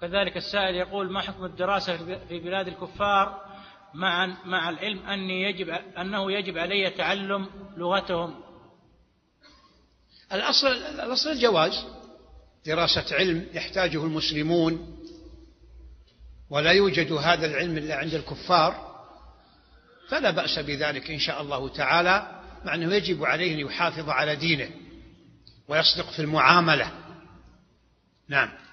كذلك السائل يقول: ما حكم الدراسة في بلاد الكفار مع العلم أنه يجب علي تعلم لغتهم؟ الأصل الجواز، دراسة علم يحتاجه المسلمون ولا يوجد هذا العلم إلا عند الكفار، فلا بأس بذلك إن شاء الله تعالى، مع أنه يجب عليه أن يحافظ على دينه ويصدق في المعاملة. نعم.